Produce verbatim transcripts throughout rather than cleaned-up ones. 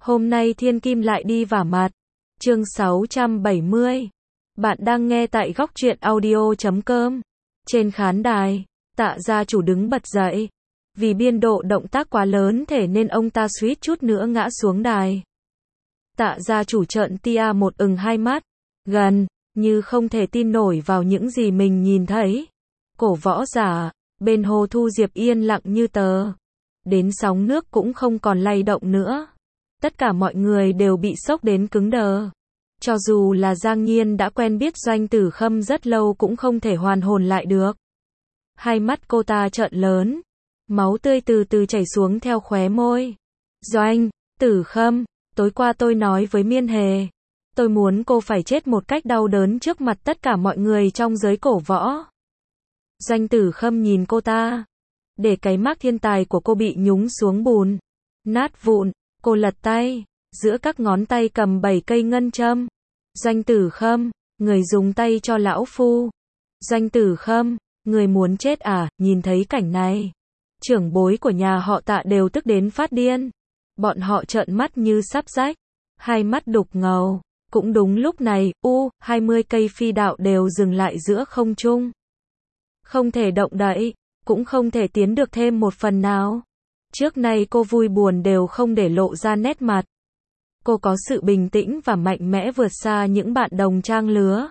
Hôm nay thiên kim lại đi vả mặt. Chương sáu trăm bảy mươi. Bạn đang nghe tại góc truyện audio chấm com. Trên khán đài, Tạ gia chủ đứng bật dậy. Vì biên độ động tác quá lớn thể nên ông ta suýt chút nữa ngã xuống đài. Tạ gia chủ trợn tia một ừng hai mắt, gần như không thể tin nổi vào những gì mình nhìn thấy. Cổ võ giả, bên hồ Thu Diệp yên lặng như tờ. Đến sóng nước cũng không còn lay động nữa. Tất cả mọi người đều bị sốc đến cứng đờ. Cho dù là Giang Nhiên đã quen biết Doanh Tử Khâm rất lâu cũng không thể hoàn hồn lại được. Hai mắt cô ta trợn lớn, máu tươi từ từ chảy xuống theo khóe môi. Doanh Tử Khâm, tối qua tôi nói với Miên Hề, tôi muốn cô phải chết một cách đau đớn trước mặt tất cả mọi người trong giới cổ võ. Doanh Tử Khâm nhìn cô ta, để cái mác thiên tài của cô bị nhúng xuống bùn, nát vụn. Cô lật tay, giữa các ngón tay cầm bảy cây ngân châm. Doanh Tử Khâm, người dùng tay cho lão phu. Doanh Tử Khâm, người muốn chết à? Nhìn thấy cảnh này, trưởng bối của nhà họ Tạ đều tức đến phát điên. Bọn họ trợn mắt như sắp rách, hai mắt đục ngầu. Cũng đúng lúc này, u, hai mươi cây phi đạo đều dừng lại giữa không trung. Không thể động đậy, cũng không thể tiến được thêm một phần nào. Trước nay cô vui buồn đều không để lộ ra nét mặt. Cô có sự bình tĩnh và mạnh mẽ vượt xa những bạn đồng trang lứa.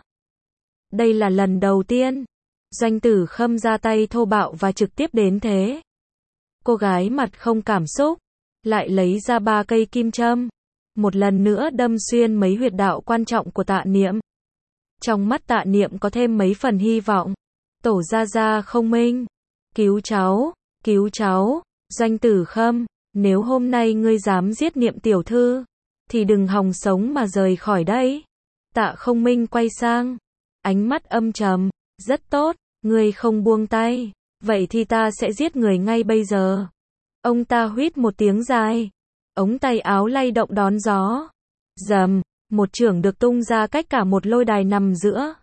Đây là lần đầu tiên Doanh Tử Khâm ra tay thô bạo và trực tiếp đến thế. Cô gái mặt không cảm xúc, lại lấy ra ba cây kim châm, một lần nữa đâm xuyên mấy huyệt đạo quan trọng của Tạ Niệm. Trong mắt Tạ Niệm có thêm mấy phần hy vọng. Tổ gia gia không minh, cứu cháu, cứu cháu. Doanh Tử Khâm, nếu hôm nay ngươi dám giết Niệm tiểu thư, thì đừng hòng sống mà rời khỏi đây. Tạ Không Minh quay sang, ánh mắt âm trầm, rất tốt, ngươi không buông tay, vậy thì ta sẽ giết người ngay bây giờ. Ông ta huýt một tiếng dài, ống tay áo lay động đón gió. Rầm, một chưởng được tung ra cách cả một lôi đài nằm giữa.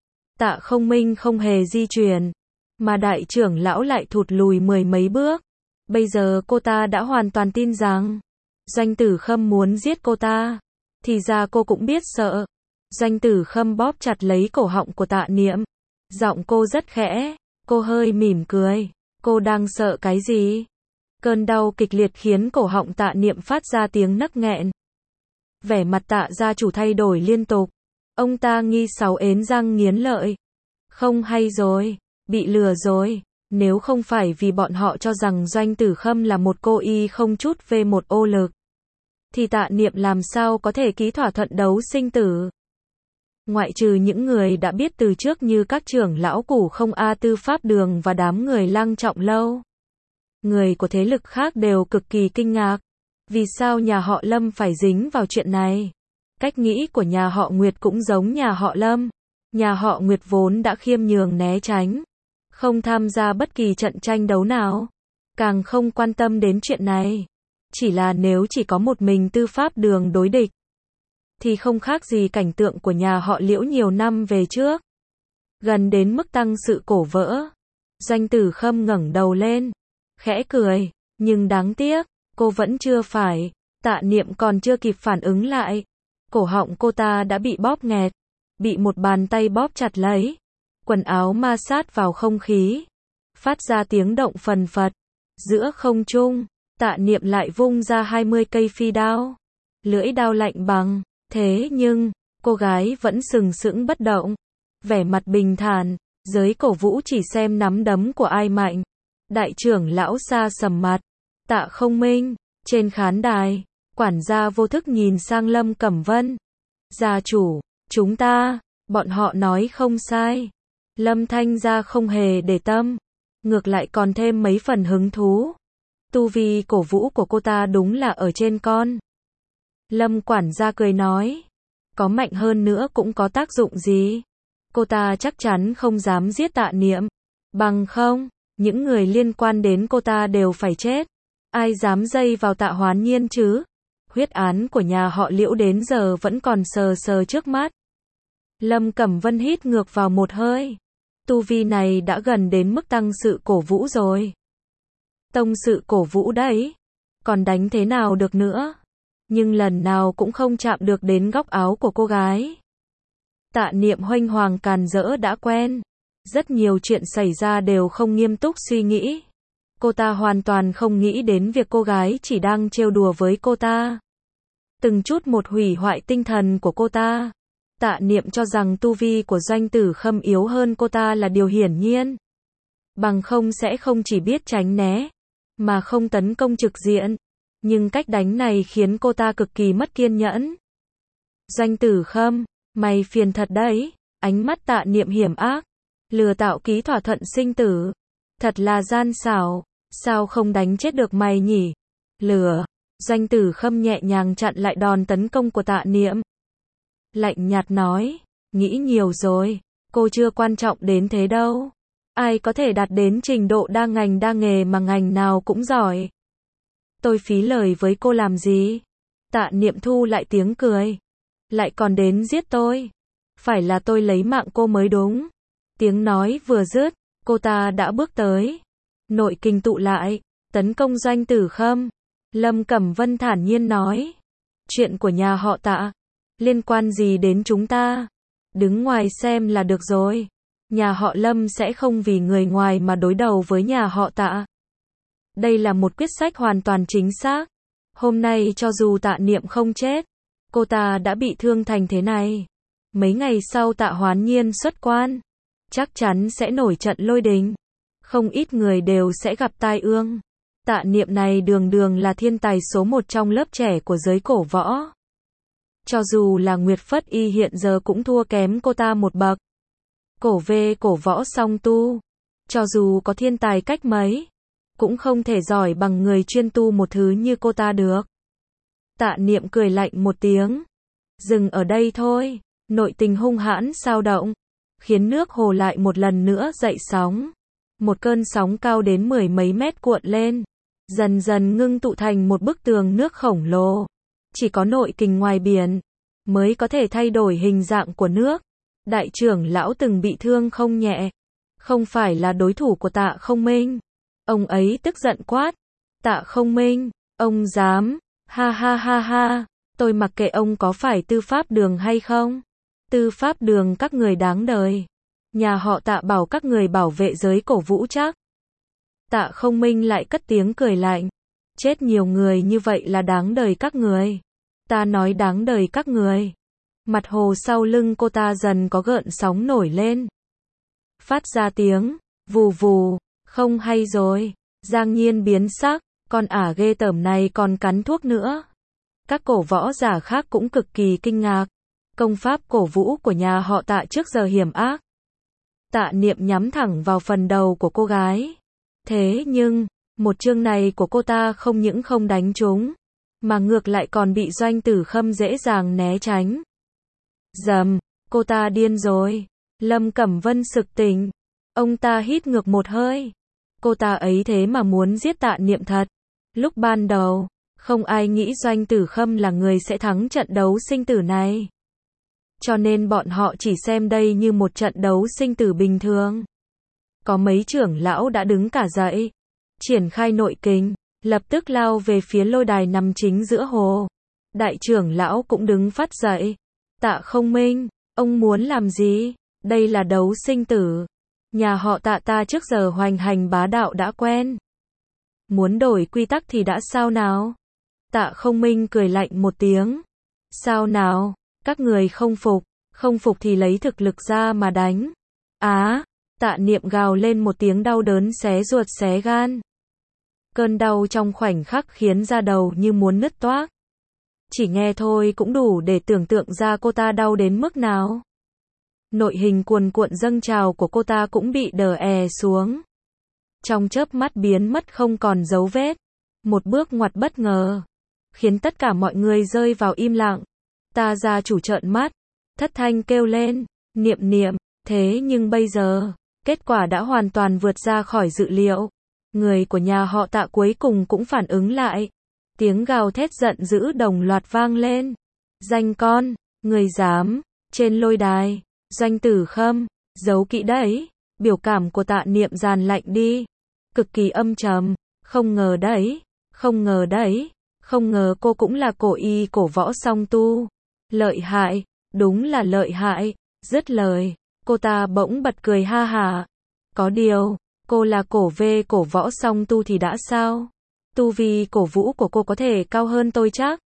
Tạ Không Minh không hề di chuyển, mà đại trưởng lão lại thụt lùi mười mấy bước. Bây giờ cô ta đã hoàn toàn tin rằng Doanh Tử Khâm muốn giết cô ta. Thì ra cô cũng biết sợ. Doanh Tử Khâm bóp chặt lấy cổ họng của Tạ Niệm. Giọng cô rất khẽ, cô hơi mỉm cười. Cô đang sợ cái gì? Cơn đau kịch liệt khiến cổ họng Tạ Niệm phát ra tiếng nấc nghẹn. Vẻ mặt Tạ gia chủ thay đổi liên tục. Ông ta nghi sáu ến răng nghiến lợi. Không hay rồi, bị lừa rồi. Nếu không phải vì bọn họ cho rằng Doanh Tử Khâm là một cô y không chút về một ô lực, thì Tạ Niệm làm sao có thể ký thỏa thuận đấu sinh tử. Ngoại trừ những người đã biết từ trước như các trưởng lão Củ Không A Tư Pháp Đường và đám người Lăng Trọng Lâu, người của thế lực khác đều cực kỳ kinh ngạc. Vì sao nhà họ Lâm phải dính vào chuyện này? Cách nghĩ của nhà họ Nguyệt cũng giống nhà họ Lâm. Nhà họ Nguyệt vốn đã khiêm nhường né tránh, không tham gia bất kỳ trận tranh đấu nào, càng không quan tâm đến chuyện này. Chỉ là nếu chỉ có một mình Tư Pháp Đường đối địch, thì không khác gì cảnh tượng của nhà họ Liễu nhiều năm về trước. Gần đến mức tăng sự cổ vỡ, Doanh Tử Khâm ngẩng đầu lên, khẽ cười, nhưng đáng tiếc, cô vẫn chưa phải. Tạ Niệm còn chưa kịp phản ứng lại, cổ họng cô ta đã bị bóp nghẹt, bị một bàn tay bóp chặt lấy. Quần áo ma sát vào không khí, phát ra tiếng động phần phật. Giữa không trung, Tạ Niệm lại vung ra hai mươi cây phi đao. Lưỡi đao lạnh bằng, thế nhưng, cô gái vẫn sừng sững bất động. Vẻ mặt bình thản, giới cổ vũ chỉ xem nắm đấm của ai mạnh. Đại trưởng lão xa sầm mặt. Tạ Không Minh, trên khán đài, quản gia vô thức nhìn sang Lâm Cẩm Vân. Gia chủ, chúng ta, bọn họ nói không sai. Lâm Thanh gia không hề để tâm, ngược lại còn thêm mấy phần hứng thú. Tu vi cổ vũ của cô ta đúng là ở trên con. Lâm quản gia cười nói, có mạnh hơn nữa cũng có tác dụng gì? Cô ta chắc chắn không dám giết Tạ Niệm, bằng không, những người liên quan đến cô ta đều phải chết. Ai dám dây vào Tạ Hoán Nhiên chứ? Huyết án của nhà họ Liễu đến giờ vẫn còn sờ sờ trước mắt. Lâm Cẩm Vân hít ngược vào một hơi. Tu vi này đã gần đến mức tăng sự cổ vũ rồi. Tông sự cổ vũ đấy, còn đánh thế nào được nữa? nhưng lần nào cũng không chạm được đến góc áo của cô gái. Tạ Niệm huênh hoàng càn rỡ đã quen. Rất nhiều chuyện xảy ra đều không nghiêm túc suy nghĩ. Cô ta hoàn toàn không nghĩ đến việc cô gái chỉ đang trêu đùa với cô ta. Từng chút một hủy hoại tinh thần của cô ta. Tạ Niệm cho rằng tu vi của Doanh Tử Khâm yếu hơn cô ta là điều hiển nhiên. Bằng không sẽ không chỉ biết tránh né, mà không tấn công trực diện. Nhưng cách đánh này khiến cô ta cực kỳ mất kiên nhẫn. Doanh Tử Khâm, mày phiền thật đấy. Ánh mắt Tạ Niệm hiểm ác. Lừa tạo ký thỏa thuận sinh tử. Thật là gian xảo. Sao không đánh chết được mày nhỉ? Lừa. Doanh Tử Khâm nhẹ nhàng chặn lại đòn tấn công của Tạ Niệm. Lạnh nhạt nói. Nghĩ nhiều rồi. Cô chưa quan trọng đến thế đâu. Ai có thể đạt đến trình độ đa ngành đa nghề mà ngành nào cũng giỏi. Tôi phí lời với cô làm gì? Tạ Niệm thu lại tiếng cười. Lại còn đến giết tôi. Phải là tôi lấy mạng cô mới đúng. Tiếng nói vừa dứt, cô ta đã bước tới. Nội kình tụ lại, tấn công Doanh Tử Khâm. Lâm Cẩm Vân thản nhiên nói. Chuyện của nhà họ Tạ, liên quan gì đến chúng ta? Đứng ngoài xem là được rồi. Nhà họ Lâm sẽ không vì người ngoài mà đối đầu với nhà họ Tạ. Đây là một quyết sách hoàn toàn chính xác. Hôm nay cho dù Tạ Niệm không chết, cô ta đã bị thương thành thế này. Mấy ngày sau Tạ Hoán Nhiên xuất quan, chắc chắn sẽ nổi trận lôi đình. Không ít người đều sẽ gặp tai ương. Tạ Niệm này đường đường là thiên tài số một trong lớp trẻ của giới cổ võ. Cho dù là Nguyệt Phất Y hiện giờ cũng thua kém cô ta một bậc. Cổ về cổ võ song tu. Cho dù có thiên tài cách mấy, cũng không thể giỏi bằng người chuyên tu một thứ như cô ta được. Tạ Niệm cười lạnh một tiếng. Dừng ở đây thôi. Nội tình hung hãn sao động, khiến nước hồ lại một lần nữa dậy sóng. Một cơn sóng cao đến mười mấy mét cuộn lên, dần dần ngưng tụ thành một bức tường nước khổng lồ. Chỉ có nội kình ngoài biển mới có thể thay đổi hình dạng của nước. Đại trưởng lão từng bị thương không nhẹ, không phải là đối thủ của Tạ Không Minh. Ông ấy tức giận quát. Tạ Không Minh, ông dám? Ha ha ha ha, tôi mặc kệ ông có phải tư pháp đường hay không. Tư pháp đường các người đáng đời. Nhà họ Tạ bảo các người bảo vệ giới cổ vũ chắc. Tạ Không Minh lại cất tiếng cười lạnh. Chết nhiều người như vậy là đáng đời các người. Ta nói đáng đời các người. Mặt hồ sau lưng cô ta dần có gợn sóng nổi lên. Phát ra tiếng, vù vù, không hay rồi. Giang Nhiên biến sắc, con ả ghê tởm này còn cắn thuốc nữa. Các cổ võ giả khác cũng cực kỳ kinh ngạc. Công pháp cổ vũ của nhà họ Tạ trước giờ hiểm ác. Tạ Niệm nhắm thẳng vào phần đầu của cô gái. Thế nhưng, một chương này của cô ta không những không đánh trúng, mà ngược lại còn bị Doanh Tử Khâm dễ dàng né tránh. Dầm, cô ta điên rồi. Lâm Cẩm Vân sực tỉnh. Ông ta hít ngược một hơi. Cô ta ấy thế mà muốn giết Tạ Niệm thật. Lúc ban đầu, không ai nghĩ Doanh Tử Khâm là người sẽ thắng trận đấu sinh tử này. Cho nên bọn họ chỉ xem đây như một trận đấu sinh tử bình thường. Có mấy trưởng lão đã đứng cả dậy, triển khai nội kình, lập tức lao về phía lôi đài nằm chính giữa hồ. Đại trưởng lão cũng đứng phát dậy. Tạ Không Minh, ông muốn làm gì? Đây là đấu sinh tử. Nhà họ Tạ ta trước giờ hoành hành bá đạo đã quen. Muốn đổi quy tắc thì đã sao nào? Tạ Không Minh cười lạnh một tiếng. Sao nào? Các người không phục, không phục thì lấy thực lực ra mà đánh. Á, Tạ Niệm gào lên một tiếng đau đớn xé ruột xé gan. Cơn đau trong khoảnh khắc khiến da đầu như muốn nứt toác. Chỉ nghe thôi cũng đủ để tưởng tượng ra cô ta đau đến mức nào. Nội hình cuồn cuộn dâng trào của cô ta cũng bị đờ è xuống. Trong chớp mắt biến mất không còn dấu vết. Một bước ngoặt bất ngờ, khiến tất cả mọi người rơi vào im lặng. Ta gia chủ trợn mắt, thất thanh kêu lên, Niệm Niệm, thế nhưng bây giờ, kết quả đã hoàn toàn vượt ra khỏi dự liệu. Người của nhà họ Tạ cuối cùng cũng phản ứng lại. Tiếng gào thét giận dữ đồng loạt vang lên. Danh con, người dám, trên lôi đài, Doanh Tử Khâm, giấu kỹ đấy. Biểu cảm của Tạ Niệm dàn lạnh đi, cực kỳ âm trầm, không ngờ đấy, không ngờ đấy, Không ngờ cô cũng là cổ y cổ võ song tu. Lợi hại, đúng là lợi hại. Dứt lời, cô ta bỗng bật cười ha hả. Có điều, cô là cổ vê cổ võ song tu thì đã sao? Tu vi cổ vũ của cô có thể cao hơn tôi chắc.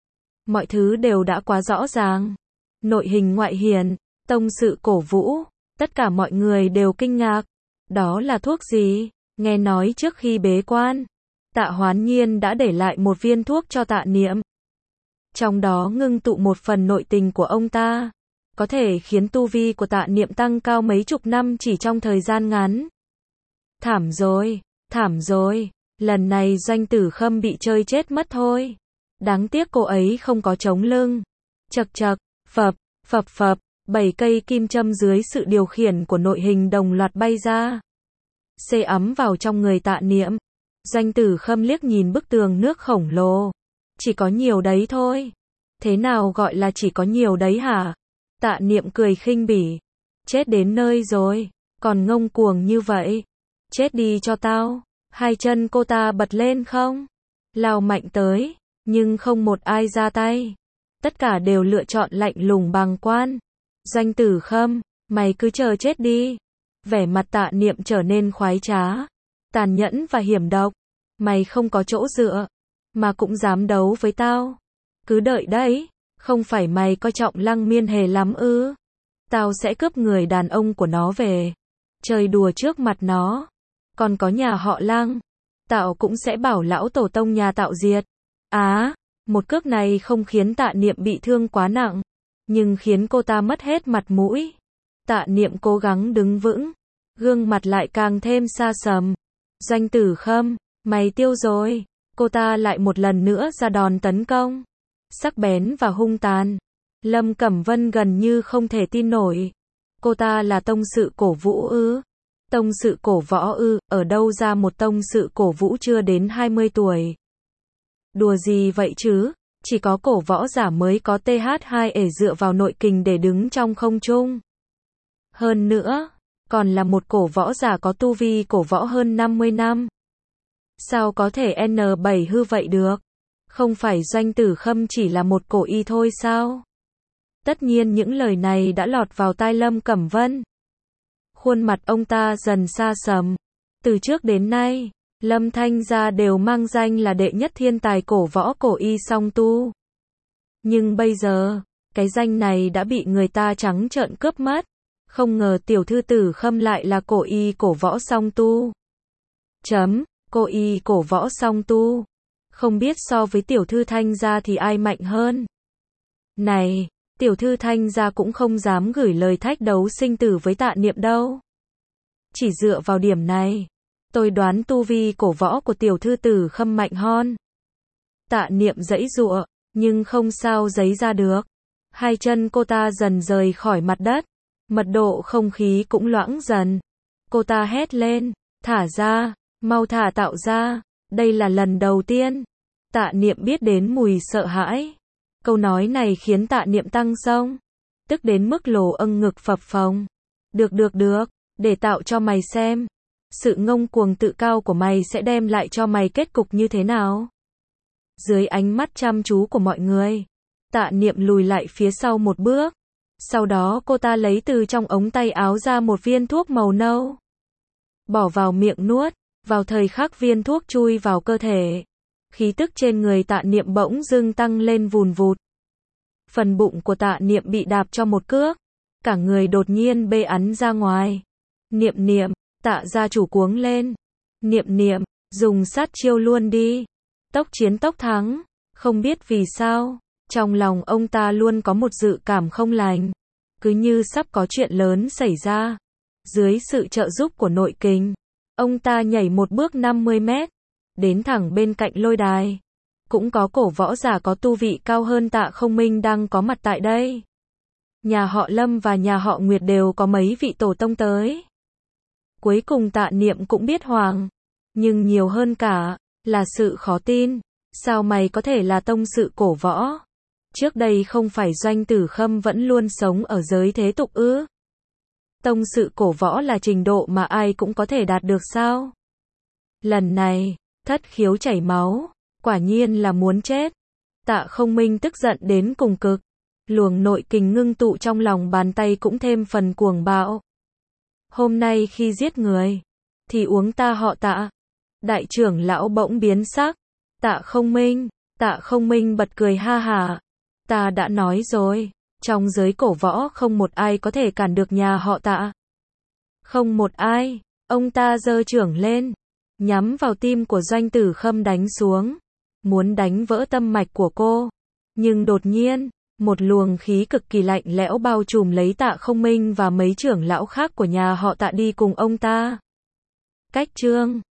Mọi thứ đều đã quá rõ ràng. Nội hình ngoại hiển, tông sự cổ vũ, tất cả mọi người đều kinh ngạc. Đó là thuốc gì? Nghe nói trước khi bế quan, Tạ Hoán Nhiên đã để lại một viên thuốc cho Tạ Niệm. Trong đó ngưng tụ một phần nội tình của ông ta, có thể khiến tu vi của Tạ Niệm tăng cao mấy chục năm chỉ trong thời gian ngắn. Thảm rồi, thảm rồi, lần này Doanh Tử Khâm bị chơi chết mất thôi. Đáng tiếc cô ấy không có chống lưng. Chậc chậc, phập, phập phập, bảy cây kim châm dưới sự điều khiển của nội hình đồng loạt bay ra. Xê ấm vào trong người Tạ Niệm. Doanh Tử Khâm liếc nhìn bức tường nước khổng lồ. Chỉ có nhiều đấy thôi. Thế nào gọi là chỉ có nhiều đấy hả? Tạ Niệm cười khinh bỉ. Chết đến nơi rồi, còn ngông cuồng như vậy. Chết đi cho tao. Hai chân cô ta bật lên không? Lao mạnh tới, nhưng không một ai ra tay. Tất cả đều lựa chọn lạnh lùng bàng quan. Doanh Tử Khâm, mày cứ chờ chết đi. Vẻ mặt Tạ Niệm trở nên khoái trá, tàn nhẫn và hiểm độc. Mày không có chỗ dựa, mà cũng dám đấu với tao. Cứ đợi đấy, không phải mày coi trọng Lăng Miên Hề lắm ư? Tao sẽ cướp người đàn ông của nó về, chơi đùa trước mặt nó. Còn có nhà họ Lăng, Tạo cũng sẽ bảo lão tổ tông nhà Tạo diệt. Á, à, một cước này không khiến Tạ Niệm bị thương quá nặng, nhưng khiến cô ta mất hết mặt mũi. Tạ Niệm cố gắng đứng vững, gương mặt lại càng thêm xa sầm. Doanh Tử Khâm, mày tiêu rồi. Cô ta lại một lần nữa ra đòn tấn công, sắc bén và hung tàn. Lâm Cẩm Vân gần như không thể tin nổi. Cô ta là tông sự cổ vũ ư? Tông sự cổ võ ư? Ở đâu ra một tông sự cổ vũ chưa đến hai mươi tuổi? Đùa gì vậy chứ? Chỉ có cổ võ giả mới có tê hát hai ể dựa vào nội kình để đứng trong không trung. Hơn nữa, còn là một cổ võ giả có tu vi cổ võ hơn năm mươi năm. Sao có thể en bảy hư vậy được? Không phải Doanh Tử Khâm chỉ là một cổ y thôi sao? Tất nhiên những lời này đã lọt vào tai Lâm Cẩm Vân. Khuôn mặt ông ta dần xa sầm. Từ trước đến nay, Lâm Thanh gia đều mang danh là đệ nhất thiên tài cổ võ cổ y song tu. Nhưng bây giờ, cái danh này đã bị người ta trắng trợn cướp mất. Không ngờ tiểu thư Tử Khâm lại là cổ y cổ võ song tu. Chấm, cổ y cổ võ song tu. Không biết so với tiểu thư Thanh gia thì ai mạnh hơn. Này, tiểu thư Thanh gia cũng không dám gửi lời thách đấu sinh tử với Tạ Niệm đâu. Chỉ dựa vào điểm này, tôi đoán tu vi cổ võ của tiểu thư Tử Khâm mạnh hơn. Tạ Niệm giãy giụa, nhưng không sao giấy ra được. Hai chân cô ta dần rời khỏi mặt đất, mật độ không khí cũng loãng dần. Cô ta hét lên, thả ra, mau thả Tạo ra, đây là lần đầu tiên. Tạ Niệm biết đến mùi sợ hãi. Câu nói này khiến Tạ Niệm tăng xông, tức đến mức lồ âng ngực phập phồng. Được được được, để Tạo cho mày xem. Sự ngông cuồng tự cao của mày sẽ đem lại cho mày kết cục như thế nào. Dưới ánh mắt chăm chú của mọi người, Tạ Niệm lùi lại phía sau một bước. Sau đó cô ta lấy từ trong ống tay áo ra một viên thuốc màu nâu. Bỏ vào miệng nuốt, vào thời khắc viên thuốc chui vào cơ thể. Khí tức trên người Tạ Niệm bỗng dưng tăng lên vùn vụt. Phần bụng của Tạ Niệm bị đạp cho một cước. Cả người đột nhiên bê ắn ra ngoài. Niệm Niệm, Tạ gia chủ cuống lên. Niệm Niệm, dùng sát chiêu luôn đi. Tốc chiến tốc thắng. Không biết vì sao, trong lòng ông ta luôn có một dự cảm không lành. Cứ như sắp có chuyện lớn xảy ra. Dưới sự trợ giúp của nội kình, ông ta nhảy một bước năm mươi mét. Đến thẳng bên cạnh lôi đài. Cũng có cổ võ giả có tu vị cao hơn Tạ Không Minh đang có mặt tại đây. Nhà họ Lâm và nhà họ Nguyệt đều có mấy vị tổ tông tới. Cuối cùng Tạ Niệm cũng biết hoàng. Nhưng nhiều hơn cả, là sự khó tin. Sao mày có thể là tông sự cổ võ? Trước đây không phải Doanh Tử Khâm vẫn luôn sống ở giới thế tục ư? Tông sự cổ võ là trình độ mà ai cũng có thể đạt được sao? Lần này, thất khiếu chảy máu, Quả nhiên là muốn chết. Tạ Không Minh tức giận đến cùng cực. Luồng nội kình ngưng tụ trong lòng bàn tay cũng thêm phần cuồng bạo. Hôm nay khi giết người, thì uống ta họ Tạ. Đại trưởng lão bỗng biến sắc. Tạ Không Minh, Tạ Không Minh bật cười ha hả. Ta đã nói rồi, trong giới cổ võ không một ai có thể cản được nhà họ Tạ. Không một ai. Ông ta giơ trưởng lên, nhắm vào tim của Doanh Tử Khâm đánh xuống, muốn đánh vỡ tâm mạch của cô. Nhưng đột nhiên, một luồng khí cực kỳ lạnh lẽo bao trùm lấy Tạ Không Minh và mấy trưởng lão khác của nhà họ Tạ đi cùng ông ta. Cách chương